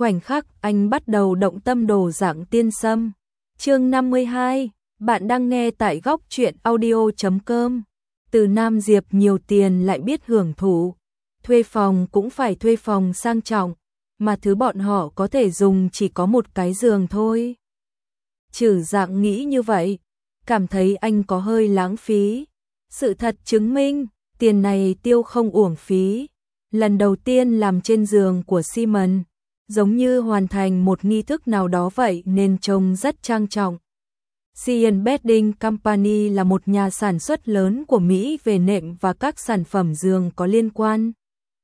khoảnh khắc anh bắt đầu động tâm đồ dạng tiên sâm. Chương 52, bạn đang nghe tại góc truyện audio.com. Từ Nam Diệp nhiều tiền lại biết hưởng thụ, thuê phòng cũng phải thuê phòng sang trọng, mà thứ bọn họ có thể dùng chỉ có một cái giường thôi. Trừ Dạng nghĩ như vậy, cảm thấy anh có hơi lãng phí. Sự thật chứng minh, tiền này tiêu không uổng phí. Lần đầu tiên làm trên giường của Simon, giống như hoàn thành một nghi thức nào đó vậy nên trông rất trang trọng. Sian Bedding Company là một nhà sản xuất lớn của Mỹ về nệm và các sản phẩm giường có liên quan.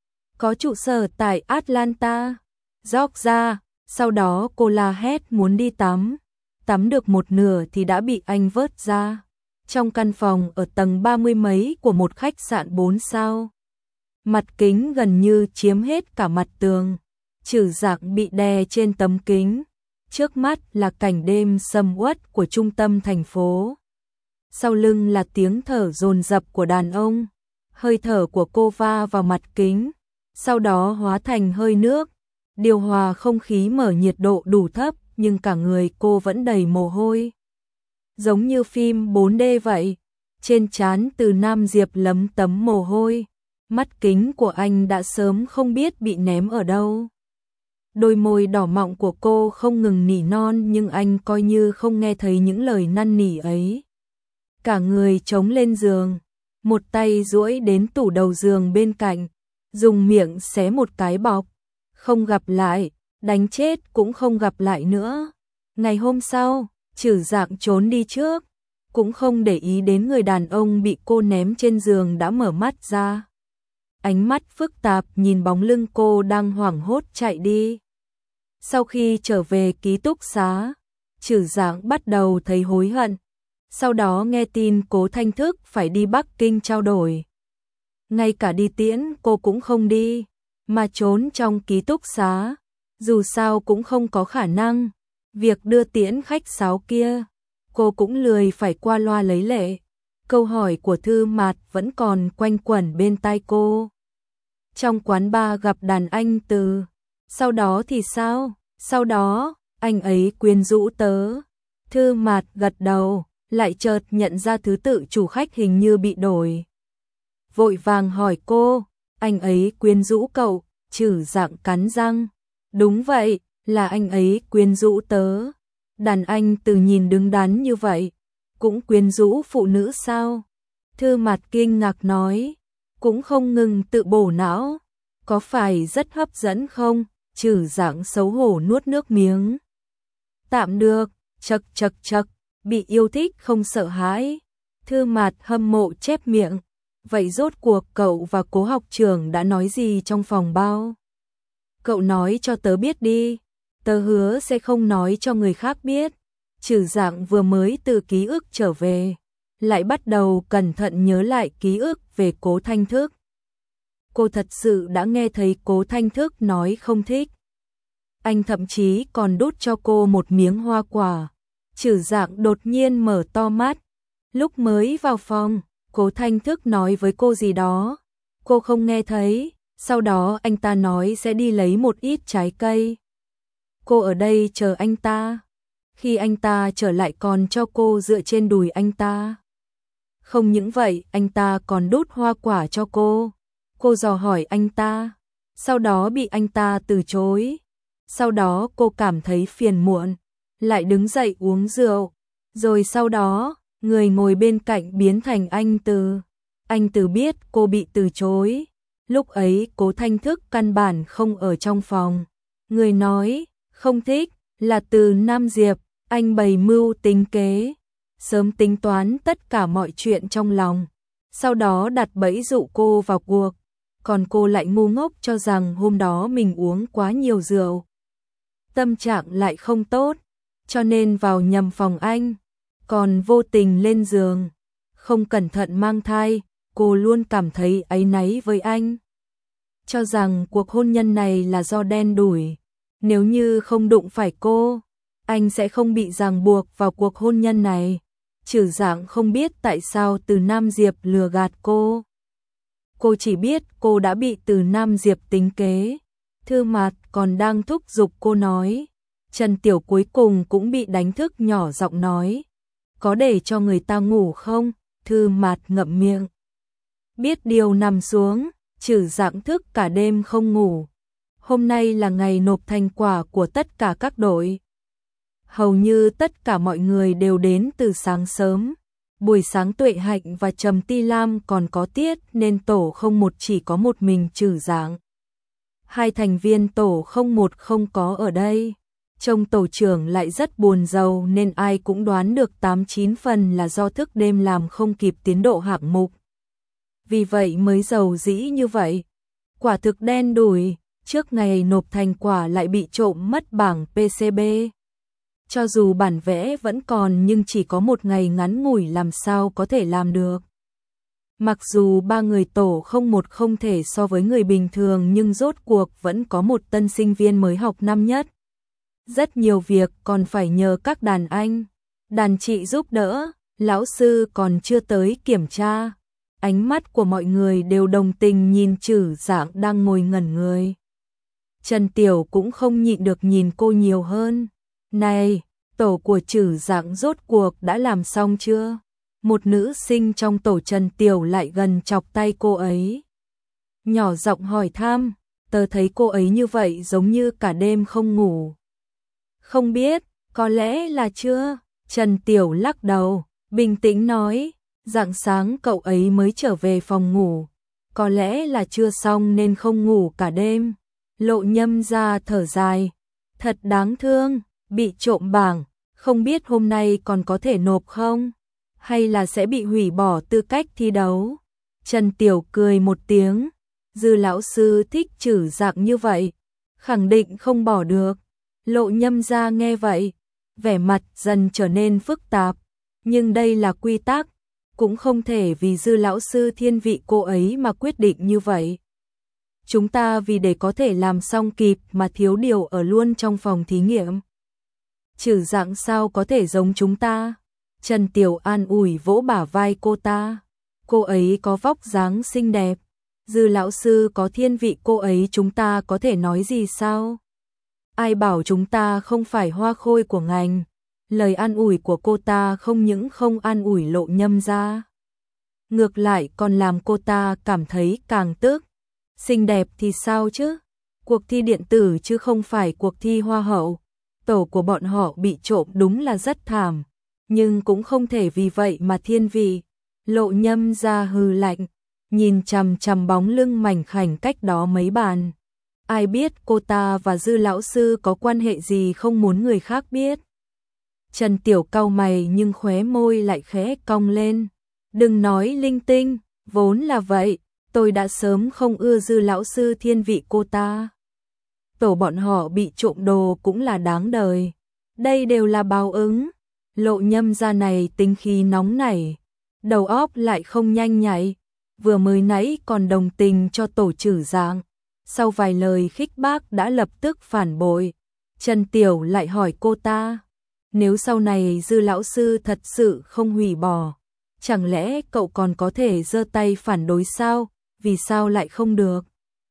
Có trụ sở tại Atlanta, Georgia. Sau đó cô la hét muốn đi tắm. Tắm được một nửa thì đã bị anh vớt ra. Trong căn phòng ở tầng 30 mấy của một khách sạn 4 sao. Mặt kính gần như chiếm hết cả mặt tường. Trừ Dạng bị đè trên tấm kính. Trước mắt là cảnh đêm sầm uất của trung tâm thành phố. Sau lưng là tiếng thở dồn dập của đàn ông. Hơi thở của cô va vào mặt kính, sau đó hóa thành hơi nước. Điều hòa không khí mở nhiệt độ đủ thấp, nhưng cả người cô vẫn đầy mồ hôi. Giống như phim 4D vậy. Trên trán Từ Nam Diệp lấm tấm mồ hôi. Mắt kính của anh đã sớm không biết bị ném ở đâu. Đôi môi đỏ mọng của cô không ngừng nỉ non, nhưng anh coi như không nghe thấy những lời năn nỉ ấy. Cả người chống lên giường, một tay duỗi đến tủ đầu giường bên cạnh, dùng miệng xé một cái bọc. Không gặp lại, đánh chết cũng không gặp lại nữa. Ngày hôm sau, Trừ Dạng trốn đi trước, cũng không để ý đến người đàn ông bị cô ném trên giường đã mở mắt ra. Ánh mắt phức tạp nhìn bóng lưng cô đang hoảng hốt chạy đi. Sau khi trở về ký túc xá, Trừ Dạng bắt đầu thấy hối hận. Sau đó nghe tin Cố Thanh Thức phải đi Bắc Kinh trao đổi. Ngay cả đi tiễn cô cũng không đi, mà trốn trong ký túc xá. Dù sao cũng không có khả năng. Việc đưa tiễn khách sáo kia, cô cũng lười phải qua loa lấy lệ. Câu hỏi của Thư Mạt vẫn còn quanh quẩn bên tai cô. Trong quán bar gặp đàn anh Từ. Sau đó thì sao? Sau đó, anh ấy quyến rũ tớ. Thư Mạt gật đầu, lại chợt nhận ra thứ tự chủ khách hình như bị đổi. Vội vàng hỏi cô, anh ấy quyến rũ cậu? Trừ Dạng cắn răng. Đúng vậy, là anh ấy quyến rũ tớ. Đàn anh Từ nhìn đứng đắn như vậy, cũng quyến rũ phụ nữ sao? Thư Mạt kinh ngạc nói, cũng không ngừng tự bổ não. Có phải rất hấp dẫn không? Trừ Dạng xấu hổ nuốt nước miếng. Tạm được, chậc, bị yêu thích không sợ hãi. Thư Mạt hâm mộ chép miệng. Vậy rốt cuộc cậu và Cố học trưởng đã nói gì trong phòng bao? Cậu nói cho tớ biết đi. Tớ hứa sẽ không nói cho người khác biết. Trừ Dạng vừa mới từ ký ức trở về, lại bắt đầu cẩn thận nhớ lại ký ức về Cố Thanh Thức. Cô thật sự đã nghe thấy Cố Thanh Thức nói không thích. Anh thậm chí còn đút cho cô một miếng hoa quả. Trừ Dạng đột nhiên mở to mắt. Lúc mới vào phòng, Cố Thanh Thức nói với cô gì đó. Cô không nghe thấy. Sau đó anh ta nói sẽ đi lấy một ít trái cây. Cô ở đây chờ anh ta. Khi anh ta trở lại còn cho cô dựa trên đùi anh ta. Không những vậy, anh ta còn đút hoa quả cho cô. Cô dò hỏi anh ta, sau đó bị anh ta từ chối. Sau đó cô cảm thấy phiền muộn, lại đứng dậy uống rượu. Rồi sau đó, người ngồi bên cạnh biến thành anh Từ. Anh Từ biết cô bị từ chối. Lúc ấy Cố Thanh Thức căn bản không ở trong phòng. Người nói, không thích, là Từ Nam Diệp. Anh bày mưu tính kế, sớm tính toán tất cả mọi chuyện trong lòng. Sau đó đặt bẫy dụ cô vào cuộc. Còn cô lại ngu ngốc cho rằng hôm đó mình uống quá nhiều rượu. Tâm trạng lại không tốt, cho nên vào nhầm phòng anh. Còn vô tình lên giường, không cẩn thận mang thai. Cô luôn cảm thấy áy náy với anh, cho rằng cuộc hôn nhân này là do đen đủi. Nếu như không đụng phải cô, anh sẽ không bị ràng buộc vào cuộc hôn nhân này. Trừ Dạng không biết tại sao Từ Nam Diệp lừa gạt cô. Cô chỉ biết cô đã bị Từ Nam Diệp tính kế. Thư Mạt còn đang thúc giục cô nói. Trần Tiểu cuối cùng cũng bị đánh thức, nhỏ giọng nói. Có để cho người ta ngủ không? Thư Mạt ngậm miệng. Biết điều nằm xuống, Trử Dạng thức cả đêm không ngủ. Hôm nay là ngày nộp thành quả của tất cả các đội. Hầu như tất cả mọi người đều đến từ sáng sớm. Buổi sáng Tuệ Hạnh và Trầm Ti Lam còn có tiết nên tổ 01 chỉ có một mình Trử Dạng. Hai thành viên tổ 01 không có ở đây. Trông tổ trưởng lại rất buồn rầu nên ai cũng đoán được 8-9 phần là do thức đêm làm không kịp tiến độ hạng mục. Vì vậy mới rầu rĩ như vậy. Quả thực đen đủi, trước ngày nộp thành quả lại bị trộm mất bảng PCB. Cho dù bản vẽ vẫn còn nhưng chỉ có một ngày ngắn ngủi làm sao có thể làm được. Mặc dù ba người tổ 01 không thể so với người bình thường nhưng rốt cuộc vẫn có một tân sinh viên mới học năm nhất. Rất nhiều việc còn phải nhờ các đàn anh, đàn chị giúp đỡ, lão sư còn chưa tới kiểm tra. Ánh mắt của mọi người đều đồng tình nhìn Trử Dạng đang ngồi ngẩn người. Trần Tiểu cũng không nhịn được nhìn cô nhiều hơn. Này, tổ của Trử Dạng rốt cuộc đã làm xong chưa? Một nữ sinh trong tổ Trần Tiểu lại gần chọc tay cô ấy. Nhỏ giọng hỏi thăm, tớ thấy cô ấy như vậy giống như cả đêm không ngủ. Không biết, có lẽ là chưa. Trần Tiểu lắc đầu, bình tĩnh nói, rạng sáng cậu ấy mới trở về phòng ngủ. Có lẽ là chưa xong nên không ngủ cả đêm. Lộ Nhâm ra thở dài, thật đáng thương, bị trộm bảng, không biết hôm nay còn có thể nộp không? Hay là sẽ bị hủy bỏ tư cách thi đấu? Trần Tiểu cười một tiếng, Dư lão sư thích Trử Dạng như vậy, khẳng định không bỏ được. Lộ Nhâm ra nghe vậy, vẻ mặt dần trở nên phức tạp, nhưng đây là quy tắc, cũng không thể vì Dư lão sư thiên vị cô ấy mà quyết định như vậy. Chúng ta vì để có thể làm xong kịp mà thiếu điều ở luôn trong phòng thí nghiệm. Trử Dạng sao có thể giống chúng ta? Trần Tiểu an ủi vỗ bả vai cô ta. Cô ấy có vóc dáng xinh đẹp. Dư lão sư có thiên vị cô ấy, chúng ta có thể nói gì sao? Ai bảo chúng ta không phải hoa khôi của ngành. Lời an ủi của cô ta không những không an ủi Lộ Nhâm ra, ngược lại còn làm cô ta cảm thấy càng tức. Xinh đẹp thì sao chứ? Cuộc thi điện tử chứ không phải cuộc thi hoa hậu. Tổ của bọn họ bị trộm đúng là rất thảm, nhưng cũng không thể vì vậy mà thiên vị. Lộ Nhâm ra hừ lạnh, nhìn chằm chằm bóng lưng mảnh khảnh cách đó mấy bàn. Ai biết cô ta và Dư lão sư có quan hệ gì không muốn người khác biết. Trần Tiểu cau mày nhưng khóe môi lại khẽ cong lên. Đừng nói linh tinh, vốn là vậy, tôi đã sớm không ưa Dư lão sư thiên vị cô ta. Tổ bọn họ bị trộm đồ cũng là đáng đời. Đây đều là báo ứng. Lộ Nhâm ra này tính khí nóng nảy, đầu óc lại không nhanh nhạy, vừa mới nãy còn đồng tình cho tổ Trử Dạng, sau vài lời khích bác đã lập tức phản bội. Trần Tiểu lại hỏi cô ta, nếu sau này Dư lão sư thật sự không hủy bỏ, chẳng lẽ cậu còn có thể giơ tay phản đối sao? Vì sao lại không được?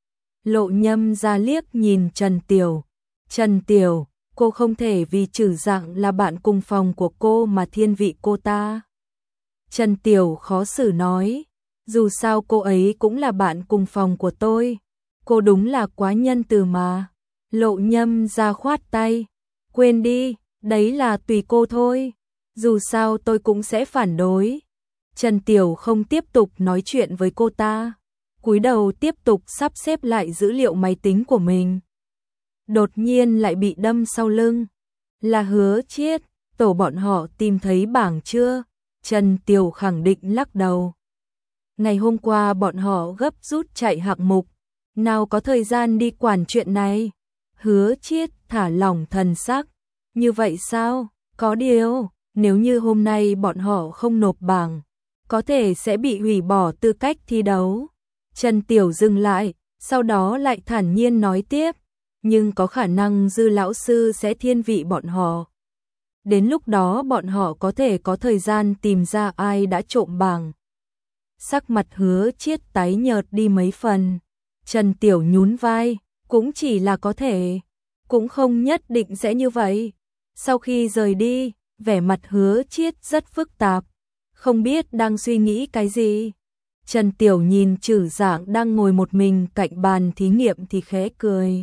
Lộ Nhâm ra liếc nhìn Trần Tiểu. Trần Tiểu, cô không thể vì Trử Dạng là bạn cùng phòng của cô mà thiên vị cô ta. Trần Tiểu khó xử nói, dù sao cô ấy cũng là bạn cùng phòng của tôi. Cô đúng là quá nhân từ mà. Lộ Nhâm ra khoát tay, quên đi, đấy là tùy cô thôi. Dù sao tôi cũng sẽ phản đối. Trần Tiểu không tiếp tục nói chuyện với cô ta, cúi đầu tiếp tục sắp xếp lại dữ liệu máy tính của mình. Đột nhiên lại bị đâm sau lưng. Là Hứa Chiết, tổ bọn họ tìm thấy bảng chưa? Trần Tiểu khẳng định lắc đầu. Ngày hôm qua bọn họ gấp rút chạy hạng mục, nào có thời gian đi quản chuyện này. Hứa Chiết thả lỏng thần sắc. Như vậy sao? Có điều, nếu như hôm nay bọn họ không nộp bảng, có thể sẽ bị hủy bỏ tư cách thi đấu. Trần Tiểu dừng lại, sau đó lại thản nhiên nói tiếp, nhưng có khả năng Dư lão sư sẽ thiên vị bọn họ. Đến lúc đó bọn họ có thể có thời gian tìm ra ai đã trộm bảng. Sắc mặt Hứa Chiết tái nhợt đi mấy phần. Trần Tiểu nhún vai, cũng chỉ là có thể, cũng không nhất định sẽ như vậy. Sau khi rời đi, vẻ mặt Hứa Chiết rất phức tạp, không biết đang suy nghĩ cái gì. Trần Tiểu nhìn Trử Dạng đang ngồi một mình cạnh bàn thí nghiệm thì khẽ cười.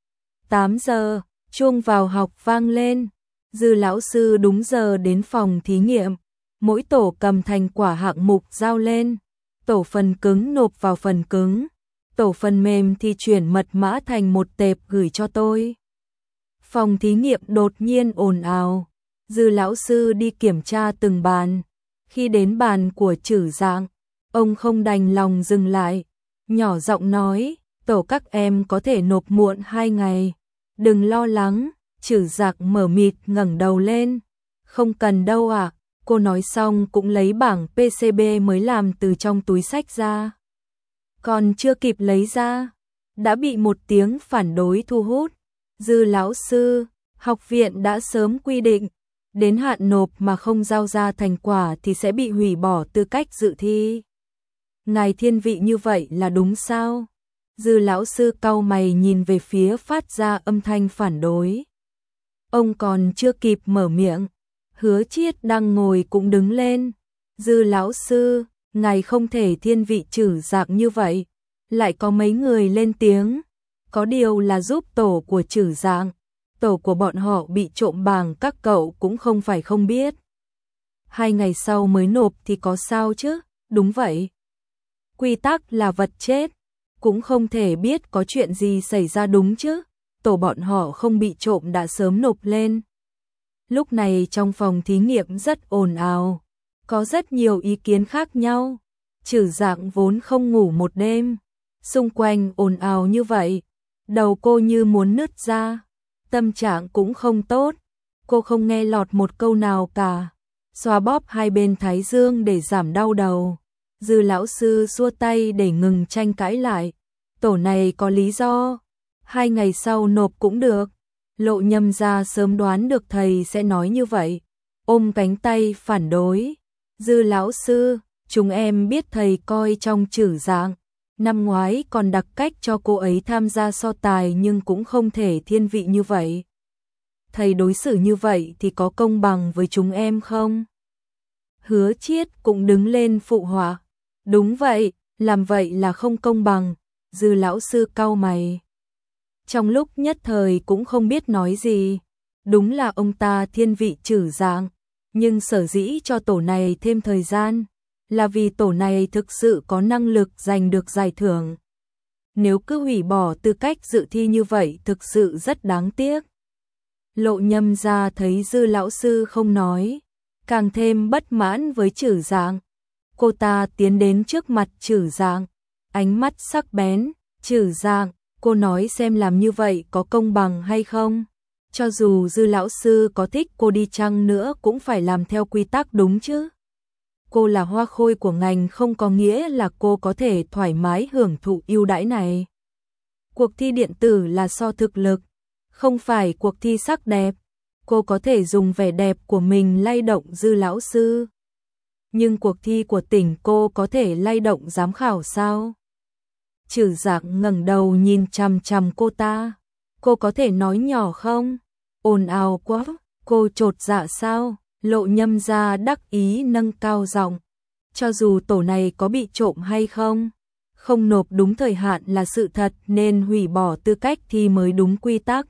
8 giờ, chuông vào học vang lên. Dư lão sư đúng giờ đến phòng thí nghiệm. Mỗi tổ cầm thành quả hạng mục giao lên. Tổ phần cứng nộp vào phần cứng. Tổ phần mềm thì chuyển mật mã thành một tệp gửi cho tôi. Phòng thí nghiệm đột nhiên ồn ào. Dư lão sư đi kiểm tra từng bàn. Khi đến bàn của Trử Dạng, ông không đành lòng dừng lại. Nhỏ giọng nói, tổ các em có thể nộp muộn 2 ngày. Đừng lo lắng. Trử Dạng mở mịt ngẩng đầu lên. Không cần đâu ạ. Cô nói xong cũng lấy bảng PCB mới làm từ trong túi xách ra. Còn chưa kịp lấy ra, đã bị một tiếng phản đối thu hút. Dư lão sư, học viện đã sớm quy định, đến hạn nộp mà không giao ra thành quả thì sẽ bị hủy bỏ tư cách dự thi. Ngài thiên vị như vậy là đúng sao? Dư lão sư cau mày nhìn về phía phát ra âm thanh phản đối. Ông còn chưa kịp mở miệng, Hứa Chiết đang ngồi cũng đứng lên. Dư lão sư, ngài không thể thiên vị Trử Dạng như vậy. Lại có mấy người lên tiếng. Có điều là giúp tổ của Trử Dạng. Tổ của bọn họ bị trộm bảng các cậu cũng không phải không biết. 2 ngày sau mới nộp thì có sao chứ? Đúng vậy. Quy tắc là vật chết. Cũng không thể biết có chuyện gì xảy ra đúng chứ. Tổ bọn họ không bị trộm đã sớm nộp lên. Lúc này trong phòng thí nghiệm rất ồn ào. Có rất nhiều ý kiến khác nhau. Trử Dạng vốn không ngủ một đêm. Xung quanh ồn ào như vậy. Đầu cô như muốn nứt ra. Tâm trạng cũng không tốt. Cô không nghe lọt một câu nào cả. Xoa bóp hai bên thái dương để giảm đau đầu. Dư lão sư xua tay để ngừng tranh cãi lại. Tổ này có lý do. 2 ngày sau nộp cũng được. Lộ Nhâm gia sớm đoán được thầy sẽ nói như vậy. Ôm cánh tay phản đối. Dư lão sư, chúng em biết thầy coi trong Trử Dạng. Năm ngoái còn đặc cách cho cô ấy tham gia so tài nhưng cũng không thể thiên vị như vậy. Thầy đối xử như vậy thì có công bằng với chúng em không? Hứa Chiết cũng đứng lên phụ họa. Đúng vậy, làm vậy là không công bằng. Dư lão sư cau mày. Trong lúc nhất thời cũng không biết nói gì. Đúng là ông ta thiên vị Trử Dạng. Nhưng sở dĩ cho tổ này thêm thời gian là vì tổ này thực sự có năng lực giành được giải thưởng. Nếu cứ hủy bỏ tư cách dự thi như vậy thực sự rất đáng tiếc. Lộ Nhâm gia thấy Dư lão sư không nói, càng thêm bất mãn với Trử Dạng. Cô ta tiến đến trước mặt Trử Dạng, ánh mắt sắc bén. Trử Dạng, cô nói xem làm như vậy có công bằng hay không? Cho dù Dư lão sư có thích cô đi chăng nữa cũng phải làm theo quy tắc đúng chứ. Cô là hoa khôi của ngành không có nghĩa là cô có thể thoải mái hưởng thụ ưu đãi này. Cuộc thi điện tử là so thực lực, không phải cuộc thi sắc đẹp. Cô có thể dùng vẻ đẹp của mình lay động Dư lão sư. Nhưng cuộc thi của tỉnh cô có thể lay động giám khảo sao? Trử Dạng ngẩng đầu nhìn chằm chằm cô ta. Cô có thể nói nhỏ không? Ồn ào quá, cô chột dạ sao? Lộ Nhâm gia đắc ý nâng cao giọng. Cho dù tổ này có bị trộm hay không, không nộp đúng thời hạn là sự thật nên hủy bỏ tư cách thì mới đúng quy tắc.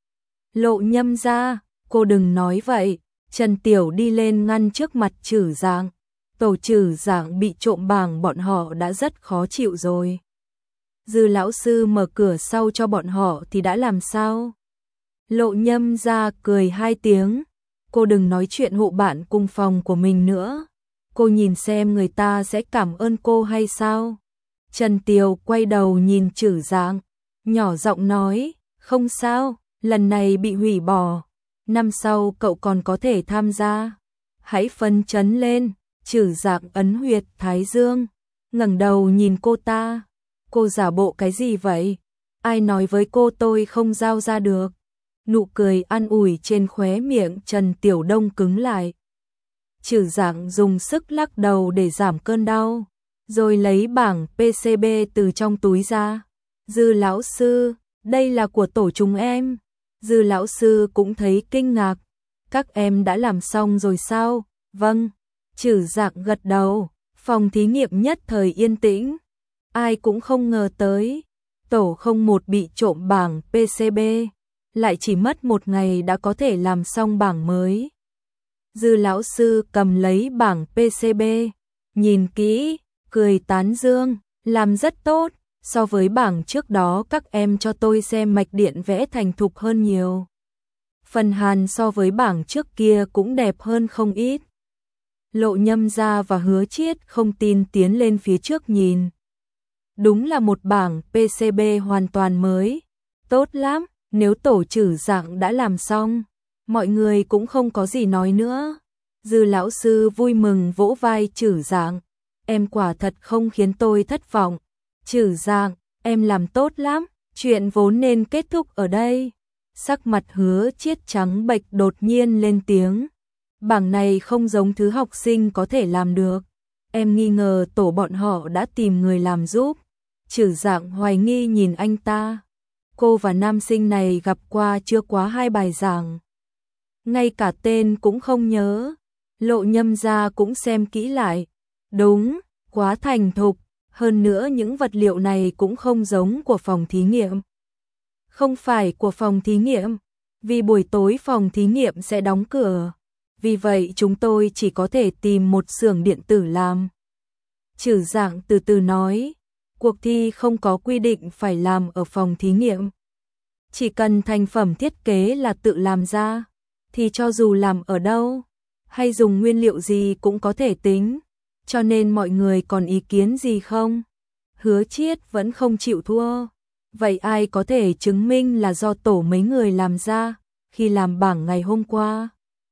Lộ Nhâm gia, cô đừng nói vậy. Trần Tiểu đi lên ngăn trước mặt Trử Dạng. Tổ Trử Dạng bị trộm bảng bọn họ đã rất khó chịu rồi. Dư lão sư mở cửa sau cho bọn họ thì đã làm sao? Lộ Nhâm gia cười 2 tiếng. Cô đừng nói chuyện hộ bạn cùng phòng của mình nữa. Cô nhìn xem người ta sẽ cảm ơn cô hay sao? Trần Tiều quay đầu nhìn Trử Dạng, nhỏ giọng nói, không sao, lần này bị hủy bỏ. Năm sau cậu còn có thể tham gia. Hãy phấn chấn lên. Trử Dạng ấn huyệt thái dương, ngẩng đầu nhìn cô ta. Cô giả bộ cái gì vậy? Ai nói với cô tôi không giao ra được? Nụ cười an ủi trên khóe miệng Trần Tiểu Đông cứng lại. Trử Dạng dùng sức lắc đầu để giảm cơn đau, rồi lấy bảng PCB từ trong túi ra. Dư lão sư, Đây là của tổ chúng em. Dư lão sư cũng thấy kinh ngạc. Các em đã làm xong rồi sao? Vâng. Trử Dạng gật đầu. Phòng thí nghiệm nhất thời yên tĩnh. Ai cũng không ngờ tới. Tổ 01 bị trộm bảng PCB. Lại chỉ mất một ngày đã có thể làm xong bảng mới. Dư lão sư cầm lấy bảng PCB. Nhìn kỹ, cười tán dương. Làm rất tốt. So với bảng trước đó các em cho tôi xem mạch điện vẽ thành thục hơn nhiều. Phần hàn so với bảng trước kia cũng đẹp hơn không ít. Lộ Nhâm Gia và Hứa Chiết không tin tiến lên phía trước nhìn. Đúng là một bảng PCB hoàn toàn mới. Tốt lắm, nếu tổ Trử Dạng đã làm xong, mọi người cũng không có gì nói nữa. Dư lão sư vui mừng vỗ vai Trử Dạng. Em quả thật không khiến tôi thất vọng. Trử Dạng, em làm tốt lắm, chuyện vốn nên kết thúc ở đây. Sắc mặt Hứa Chiết trắng bệch đột nhiên lên tiếng. Bảng này không giống thứ học sinh có thể làm được. Em nghi ngờ tổ bọn họ đã tìm người làm giúp. Trử Dạng hoài nghi nhìn anh ta. Cô và nam sinh này gặp qua chưa quá 2 bài giảng. Ngay cả tên cũng không nhớ. Lộ Nhâm Gia cũng xem kỹ lại. Đúng, quá thành thục. Hơn nữa những vật liệu này cũng không giống của phòng thí nghiệm. Không phải của phòng thí nghiệm, vì buổi tối phòng thí nghiệm sẽ đóng cửa. Vì vậy chúng tôi chỉ có thể tìm một xưởng điện tử làm. Trử Dạng từ từ nói, cuộc thi không có quy định phải làm ở phòng thí nghiệm. Chỉ cần thành phẩm thiết kế là tự làm ra, thì cho dù làm ở đâu, hay dùng nguyên liệu gì cũng có thể tính. Cho nên mọi người còn ý kiến gì không? Hứa Chiết vẫn không chịu thua. Vậy ai có thể chứng minh là do tổ mấy người làm ra khi làm bảng ngày hôm qua?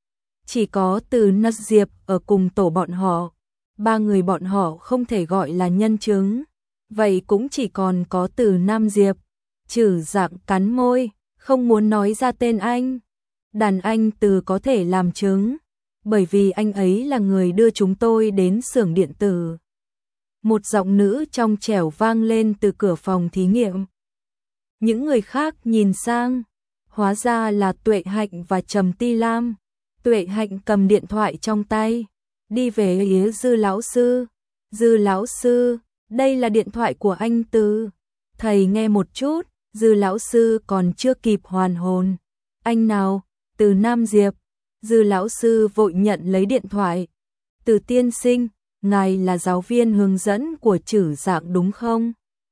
Chỉ có Từ Nất Diệp ở cùng tổ bọn họ. 3 người bọn họ không thể gọi là nhân chứng. Vậy cũng chỉ còn có Từ Nam Diệp. Trử Dạng cắn môi, không muốn nói ra tên anh. Đàn anh Từ có thể làm chứng, bởi vì anh ấy là người đưa chúng tôi đến xưởng điện tử. Một giọng nữ trong trẻo vang lên từ cửa phòng thí nghiệm. Những người khác nhìn sang, hóa ra là Tuệ Hạnh và Trầm Ti Lam. Tuệ Hạnh cầm điện thoại trong tay, đi về phía Dư lão sư. Dư lão sư, đây là điện thoại của anh Từ. Thầy nghe một chút. Dư lão sư còn chưa kịp hoàn hồn. Anh nào? Từ Nam Diệp. Dư lão sư vội nhận lấy điện thoại. Từ tiên sinh, ngài là giáo viên hướng dẫn của Trử Dạng đúng không?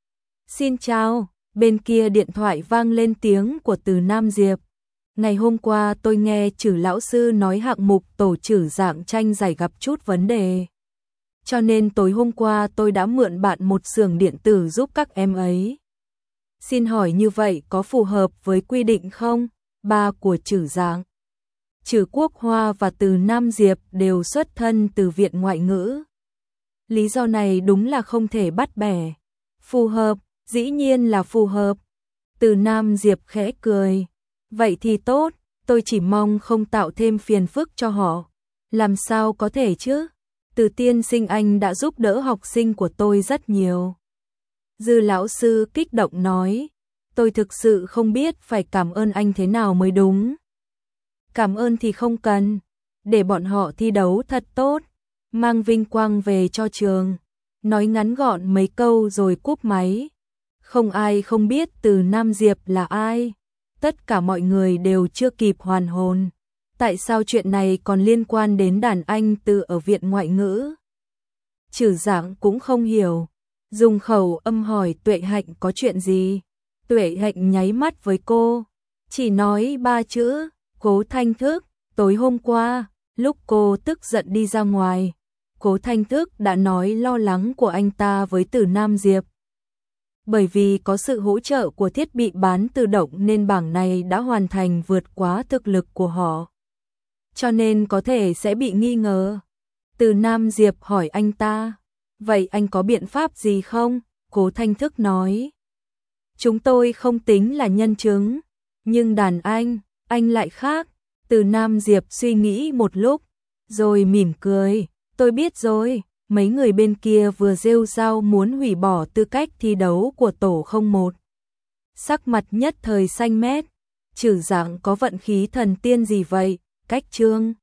Xin chào. Bên kia điện thoại vang lên tiếng của Từ Nam Diệp. Ngày hôm qua tôi nghe Trử lão sư nói hạng mục tổ Trử Dạng tranh giải gặp chút vấn đề. Cho nên tối hôm qua tôi đã mượn bạn một xưởng điện tử giúp các em ấy. Xin hỏi như vậy có phù hợp với quy định không? Ba của Trử Dạng, Trử Quốc Hoa và Từ Nam Diệp đều xuất thân từ viện ngoại ngữ. Lý do này đúng là không thể bắt bẻ. Phù hợp, dĩ nhiên là phù hợp. Từ Nam Diệp khẽ cười. Vậy thì tốt, tôi chỉ mong không tạo thêm phiền phức cho họ. Làm sao có thể chứ? Từ tiên sinh anh đã giúp đỡ học sinh của tôi rất nhiều. Dư lão sư kích động nói. Tôi thực sự không biết phải cảm ơn anh thế nào mới đúng. Cảm ơn thì không cần. Để bọn họ thi đấu thật tốt. Mang vinh quang về cho trường. Nói ngắn gọn mấy câu rồi cúp máy. Không ai không biết Từ Nam Diệp là ai. Tất cả mọi người đều chưa kịp hoàn hồn. Tại sao chuyện này còn liên quan đến đàn anh Từ ở viện ngoại ngữ? Trử Dạng cũng không hiểu. Dùng khẩu âm hỏi Tuệ Hạnh có chuyện gì. Tuệ Hạnh nháy mắt với cô. Chỉ nói 3 chữ. Cố Thanh Thức. Tối hôm qua, lúc cô tức giận đi ra ngoài, Cố Thanh Thức đã nói lo lắng của anh ta với Từ Nam Diệp. Bởi vì có sự hỗ trợ của thiết bị bán tự động nên bảng này đã hoàn thành vượt quá thực lực của họ. Cho nên có thể sẽ bị nghi ngờ. Từ Nam Diệp hỏi anh ta. Vậy anh có biện pháp gì không? Cố Thanh Thức nói. Chúng tôi không tính là nhân chứng. Nhưng đàn anh lại khác. Từ Nam Diệp suy nghĩ một lúc. Rồi mỉm cười. Tôi biết rồi. Mấy người bên kia vừa rêu rao muốn hủy bỏ tư cách thi đấu của tổ 01. sắc mặt nhất thời xanh mét. Trừ dạng có vận khí thần tiên gì vậy? Cách Trương